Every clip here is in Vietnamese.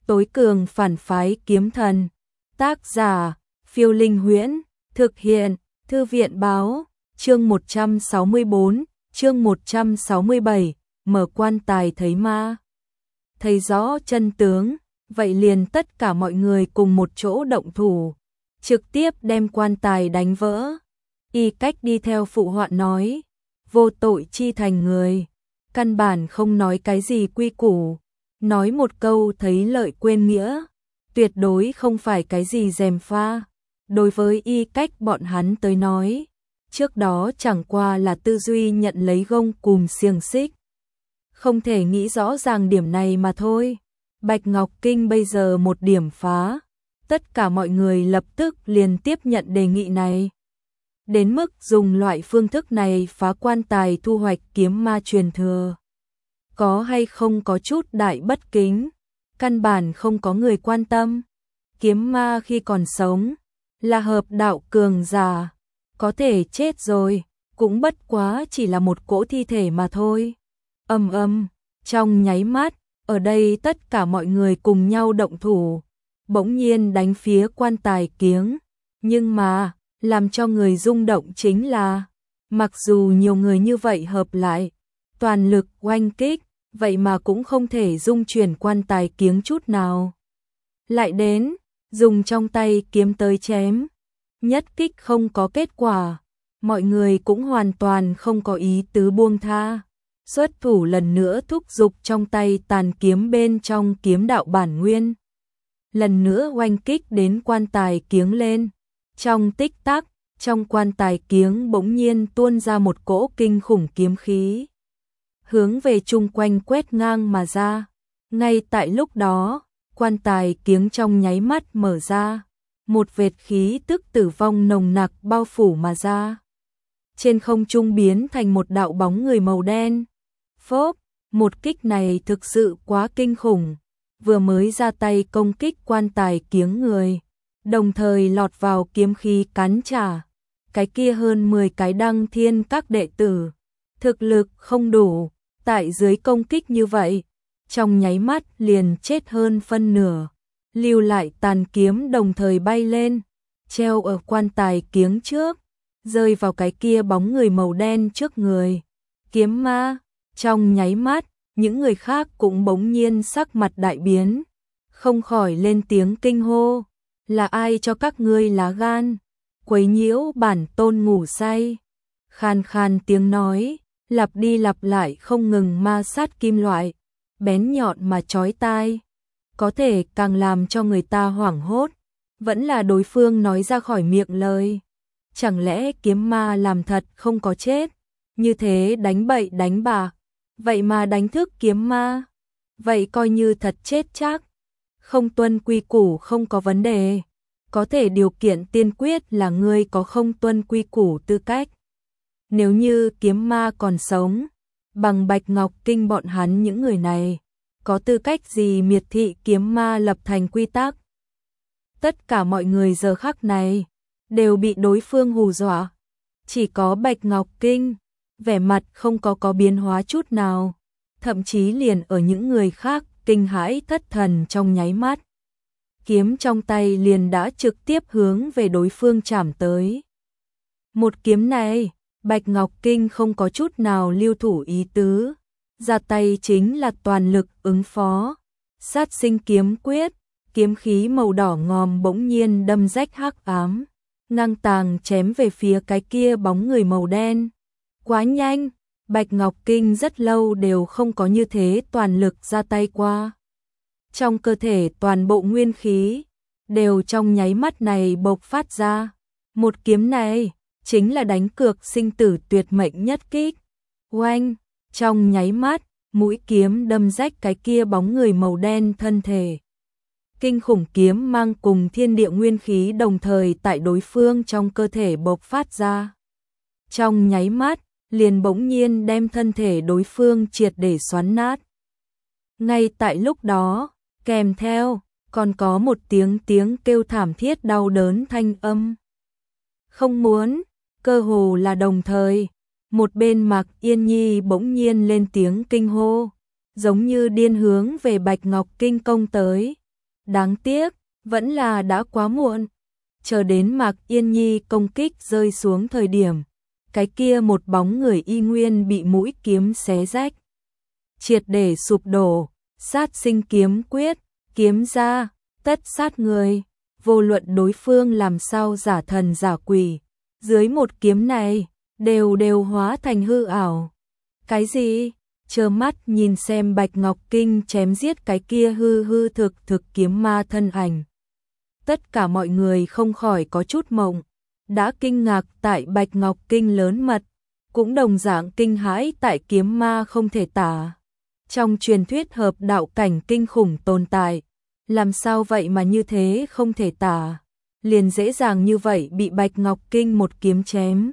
tối cường phản phái kiếm thần. Tác giả, Phiêu Linh Huyễn, thực hiện, Thư viện báo, chương 164, chương 167, mở quan tài thấy ma. Thấy rõ chân tướng, vậy liền tất cả mọi người cùng một chỗ động thủ, trực tiếp đem quan tài đánh vỡ. Y Cách đi theo phụ họa nói, vô tội chi thành người, căn bản không nói cái gì quy củ, nói một câu thấy lợi quên nghĩa, tuyệt đối không phải cái gì gièm pha. Đối với Y Cách bọn hắn tới nói, trước đó chẳng qua là tư duy nhận lấy gông cùm xiềng xích, không thể nghĩ rõ ràng điểm này mà thôi. Bạch Ngọc Kinh bây giờ một điểm phá, tất cả mọi người lập tức liền tiếp nhận đề nghị này. Đến mức dùng loại phương thức này phá quan tài thu hoạch kiếm ma truyền thừa. Có hay không có chút đại bất kính, căn bản không có người quan tâm. Kiếm ma khi còn sống, là hợp đạo cường giả, có thể chết rồi, cũng bất quá chỉ là một cỗ thi thể mà thôi. Trong nháy mắt, ở đây tất cả mọi người cùng nhau động thủ, bỗng nhiên đánh phía quan tài kiếng. Nhưng mà, làm cho người rung động chính là, mặc dù nhiều người như vậy hợp lại, toàn lực oanh kích, vậy mà cũng không thể dung chuyển quan tài kiếng chút nào. Lại đến, dùng trong tay kiếm tới chém, nhất kích không có kết quả, mọi người cũng hoàn toàn không có ý tứ buông tha. Xuất thủ lần nữa thúc giục trong tay tàn kiếm bên trong kiếm đạo bản nguyên. Lần nữa oanh kích đến quan tài kiếng lên. Trong tích tắc, trong quan tài kiếng bỗng nhiên tuôn ra một cỗ kinh khủng kiếm khí, hướng về chung quanh quét ngang mà ra. Ngay tại lúc đó, quan tài kiếng trong nháy mắt mở ra, một vệt khí tức tử vong nồng nặc bao phủ mà ra. Trên không trung biến thành một đạo bóng người màu đen. Phốp, một kích này thực sự quá kinh khủng, vừa mới ra tay công kích quan tài kiếng người, đồng thời lọt vào kiếm khí cắn trả. Cái kia hơn 10 cái đăng thiên các đệ tử, thực lực không đủ, tại dưới công kích như vậy, trong nháy mắt liền chết hơn phân nửa, lưu lại tàn kiếm đồng thời bay lên, treo ở quan tài kiếng trước, rơi vào cái kia bóng người màu đen trước người. Kiếm ma. Trong nháy mắt, những người khác cũng bỗng nhiên sắc mặt đại biến, không khỏi lên tiếng kinh hô, là ai cho các ngươi lá gan, quấy nhiễu bản tôn ngủ say. Khan khan tiếng nói, lặp đi lặp lại không ngừng ma sát kim loại, bén nhọn mà chói tai, có thể càng làm cho người ta hoảng hốt, vẫn là đối phương nói ra khỏi miệng lời. Chẳng lẽ kiếm ma làm thật không có chết, như thế đánh bậy đánh bạ, vậy mà đánh thức kiếm ma, vậy coi như thật chết chắc. Không tuân quy củ không có vấn đề, có thể điều kiện tiên quyết là ngươi có không tuân quy củ tư cách. Nếu như kiếm ma còn sống, bằng Bạch Ngọc Kinh bọn hắn những người này, có tư cách gì miệt thị kiếm ma lập thành quy tắc. Tất cả mọi người giờ khắc này đều bị đối phương hù dọa, chỉ có Bạch Ngọc Kinh vẻ mặt không có biến hóa chút nào, thậm chí liền ở những người khác kinh hãi thất thần trong nháy mắt, kiếm trong tay liền đã trực tiếp hướng về đối phương chảm tới. Một kiếm này, Bạch Ngọc Kinh không có chút nào lưu thủ ý tứ, ra tay chính là toàn lực ứng phó. Sát sinh kiếm quyết, kiếm khí màu đỏ ngòm bỗng nhiên đâm rách hắc ám, ngang tàng chém về phía cái kia bóng người màu đen. Quá nhanh, Bạch Ngọc Kinh rất lâu đều không có như thế toàn lực ra tay qua. Trong cơ thể toàn bộ nguyên khí đều trong nháy mắt này bộc phát ra. Một kiếm này chính là đánh cược sinh tử tuyệt mệnh nhất kích. Oanh, trong nháy mắt, mũi kiếm đâm rách cái kia bóng người màu đen thân thể. Kinh khủng kiếm mang cùng thiên địa nguyên khí đồng thời tại đối phương trong cơ thể bộc phát ra. Trong nháy mắt, liền bỗng nhiên đem thân thể đối phương triệt để xoắn nát. Ngay tại lúc đó, kèm theo, còn có một tiếng kêu thảm thiết đau đớn thanh âm. Không muốn, cơ hồ là đồng thời, một bên Mạc Yên Nhi bỗng nhiên lên tiếng kinh hô, giống như điên hướng về Bạch Ngọc Kinh công tới. Đáng tiếc, vẫn là đã quá muộn. Chờ đến Mạc Yên Nhi công kích rơi xuống thời điểm, cái kia một bóng người y nguyên bị mũi kiếm xé rách, triệt để sụp đổ. Sát sinh kiếm quyết, kiếm ra, tất sát người, vô luận đối phương làm sao giả thần giả quỷ, dưới một kiếm này, đều hóa thành hư ảo. Cái gì? Trơ mắt nhìn xem Bạch Ngọc Kinh chém giết cái kia hư thực kiếm ma thân ảnh. Tất cả mọi người không khỏi có chút mộng, đã kinh ngạc tại Bạch Ngọc Kinh lớn mật, cũng đồng dạng kinh hãi tại kiếm ma không thể tả. Trong truyền thuyết hợp đạo cảnh kinh khủng tồn tại, làm sao vậy mà như thế không thể tả, liền dễ dàng như vậy bị Bạch Ngọc Kinh một kiếm chém.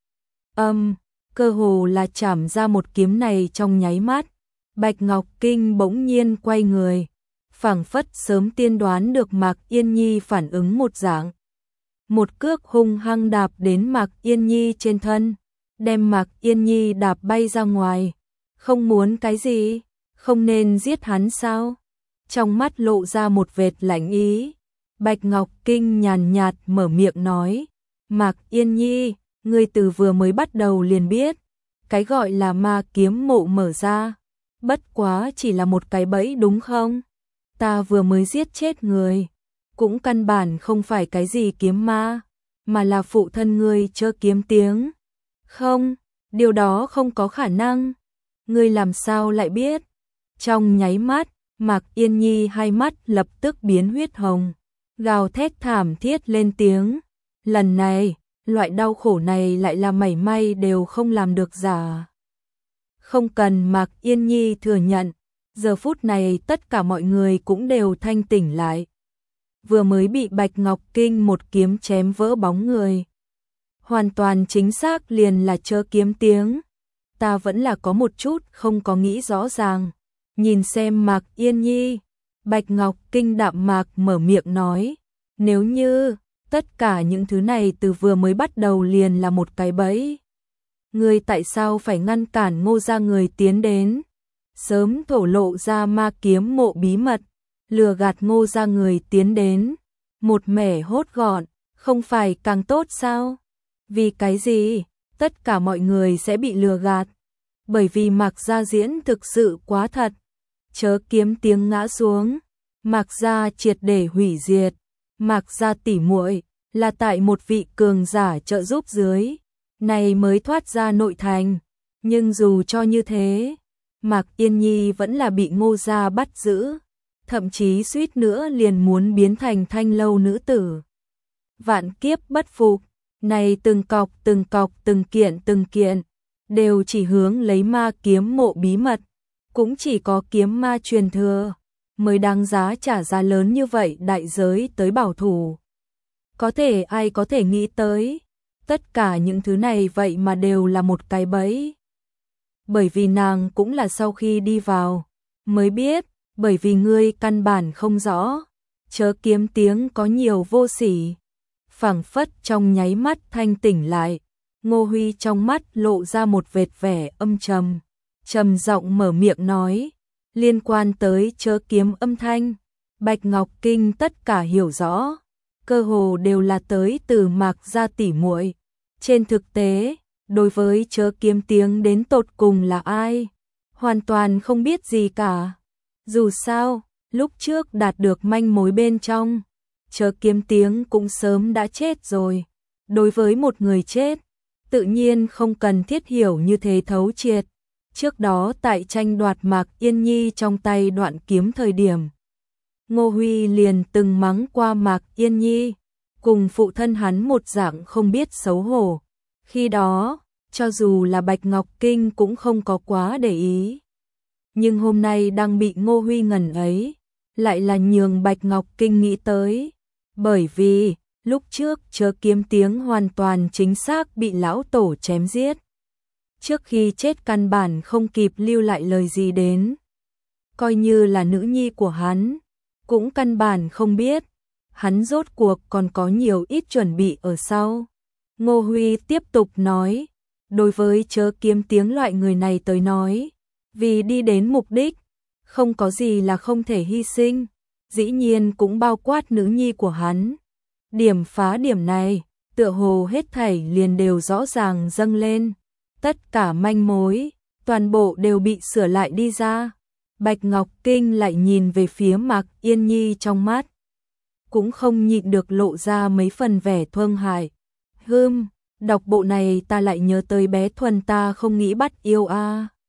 Cơ hồ là chảm ra một kiếm này trong nháy mắt, Bạch Ngọc Kinh bỗng nhiên quay người, phảng phất sớm tiên đoán được Mạc Yên Nhi phản ứng một dạng. Một cước hung hăng đạp đến Mạc Yên Nhi trên thân, đem Mạc Yên Nhi đạp bay ra ngoài. Không muốn cái gì? Không nên giết hắn sao? Trong mắt lộ ra một vệt lạnh ý. Bạch Ngọc Kinh nhàn nhạt mở miệng nói, Mạc Yên Nhi, ngươi từ vừa mới bắt đầu liền biết, cái gọi là ma kiếm mộ mở ra, bất quá chỉ là một cái bẫy đúng không? Ta vừa mới giết chết người, cũng căn bản không phải cái gì kiếm ma, mà là phụ thân ngươi Chớ Kiếm Tiếng. Không, điều đó không có khả năng. Ngươi làm sao lại biết? Trong nháy mắt, Mạc Yên Nhi hai mắt lập tức biến huyết hồng, gào thét thảm thiết lên tiếng. Lần này, loại đau khổ này lại là mảy may đều không làm được giả. Không cần Mạc Yên Nhi thừa nhận, giờ phút này tất cả mọi người cũng đều thanh tỉnh lại. Vừa mới bị Bạch Ngọc Kinh một kiếm chém vỡ bóng người, hoàn toàn chính xác liền là Chớ Kiếm Tiếng. Ta vẫn là có một chút không có nghĩ rõ ràng. Nhìn xem Mạc Yên Nhi, Bạch Ngọc Kinh đạm mạc mở miệng nói, nếu như tất cả những thứ này từ vừa mới bắt đầu liền là một cái bẫy, ngươi tại sao phải ngăn cản Ngô gia người tiến đến, sớm thổ lộ ra ma kiếm mộ bí mật, lừa gạt Ngô gia người tiến đến, một mẻ hốt gọn, không phải càng tốt sao? Vì cái gì tất cả mọi người sẽ bị lừa gạt? Bởi vì Mạc gia diễn thực sự quá thật. Chớ Kiếm Tiếng ngã xuống, Mạc gia triệt để hủy diệt. Mạc gia tỉ muội là tại một vị cường giả trợ giúp dưới, này mới thoát ra nội thành. Nhưng dù cho như thế, Mạc Yên Nhi vẫn là bị Ngô gia bắt giữ, thậm chí suýt nữa liền muốn biến thành thanh lâu nữ tử. Vạn kiếp bất phục, này từng cọc từng kiện, đều chỉ hướng lấy ma kiếm mộ bí mật, cũng chỉ có kiếm ma truyền thừa mới đáng giá trả giá lớn như vậy đại giới tới bảo thủ. Ai có thể nghĩ tới, tất cả những thứ này vậy mà đều là một cái bẫy. Bởi vì nàng cũng là sau khi đi vào mới biết, bởi vì ngươi căn bản không rõ, Chớ Kiếm Tiếng có nhiều vô sỉ. Phảng phất trong nháy mắt thanh tỉnh lại, Ngô Huy trong mắt lộ ra một vệt vẻ âm trầm, trầm giọng mở miệng nói, liên quan tới Chớ Kiếm âm thanh, Bạch Ngọc Kinh tất cả hiểu rõ, cơ hồ đều là tới từ Mạc gia tỉ muội. Trên thực tế, đối với Chớ Kiếm Tiếng đến tột cùng là ai, hoàn toàn không biết gì cả. Dù sao, lúc trước đạt được manh mối bên trong, Chớ Kiếm Tiếng cũng sớm đã chết rồi. Đối với một người chết, tự nhiên không cần thiết hiểu như thế thấu triệt. Trước đó tại tranh đoạt Mạc Yên Nhi trong tay đoạn kiếm thời điểm, Ngô Huy liền từng mắng qua Mạc Yên Nhi, cùng phụ thân hắn một dạng không biết xấu hổ. Khi đó, cho dù là Bạch Ngọc Kinh cũng không có quá để ý. Nhưng hôm nay đang bị Ngô Huy ngần ấy, lại là nhường Bạch Ngọc Kinh nghĩ tới. Bởi vì, lúc trước Chớ Kiếm Tiếng hoàn toàn chính xác bị lão tổ chém giết. Trước khi chết căn bản không kịp lưu lại lời gì đến. Coi như là nữ nhi của hắn, cũng căn bản không biết. Hắn rốt cuộc còn có nhiều ít chuẩn bị ở sau. Ngô Huy tiếp tục nói, đối với Chớ Kiếm Tiếng loại người này tới nói, vì đi đến mục đích, không có gì là không thể hy sinh. dĩ nhiên cũng bao quát nữ nhi của hắn. Điểm phá điểm này, tựa hồ hết thảy liền đều rõ ràng dâng lên. Tất cả manh mối, toàn bộ đều bị sửa lại đi ra. Bạch Ngọc Kinh lại nhìn về phía Mạc Yên Nhi trong mắt. Cũng không nhịn được lộ ra mấy phần vẻ thương hại. Đọc bộ này ta lại nhớ tới bé Thuần ta không nghĩ bắt yêu a.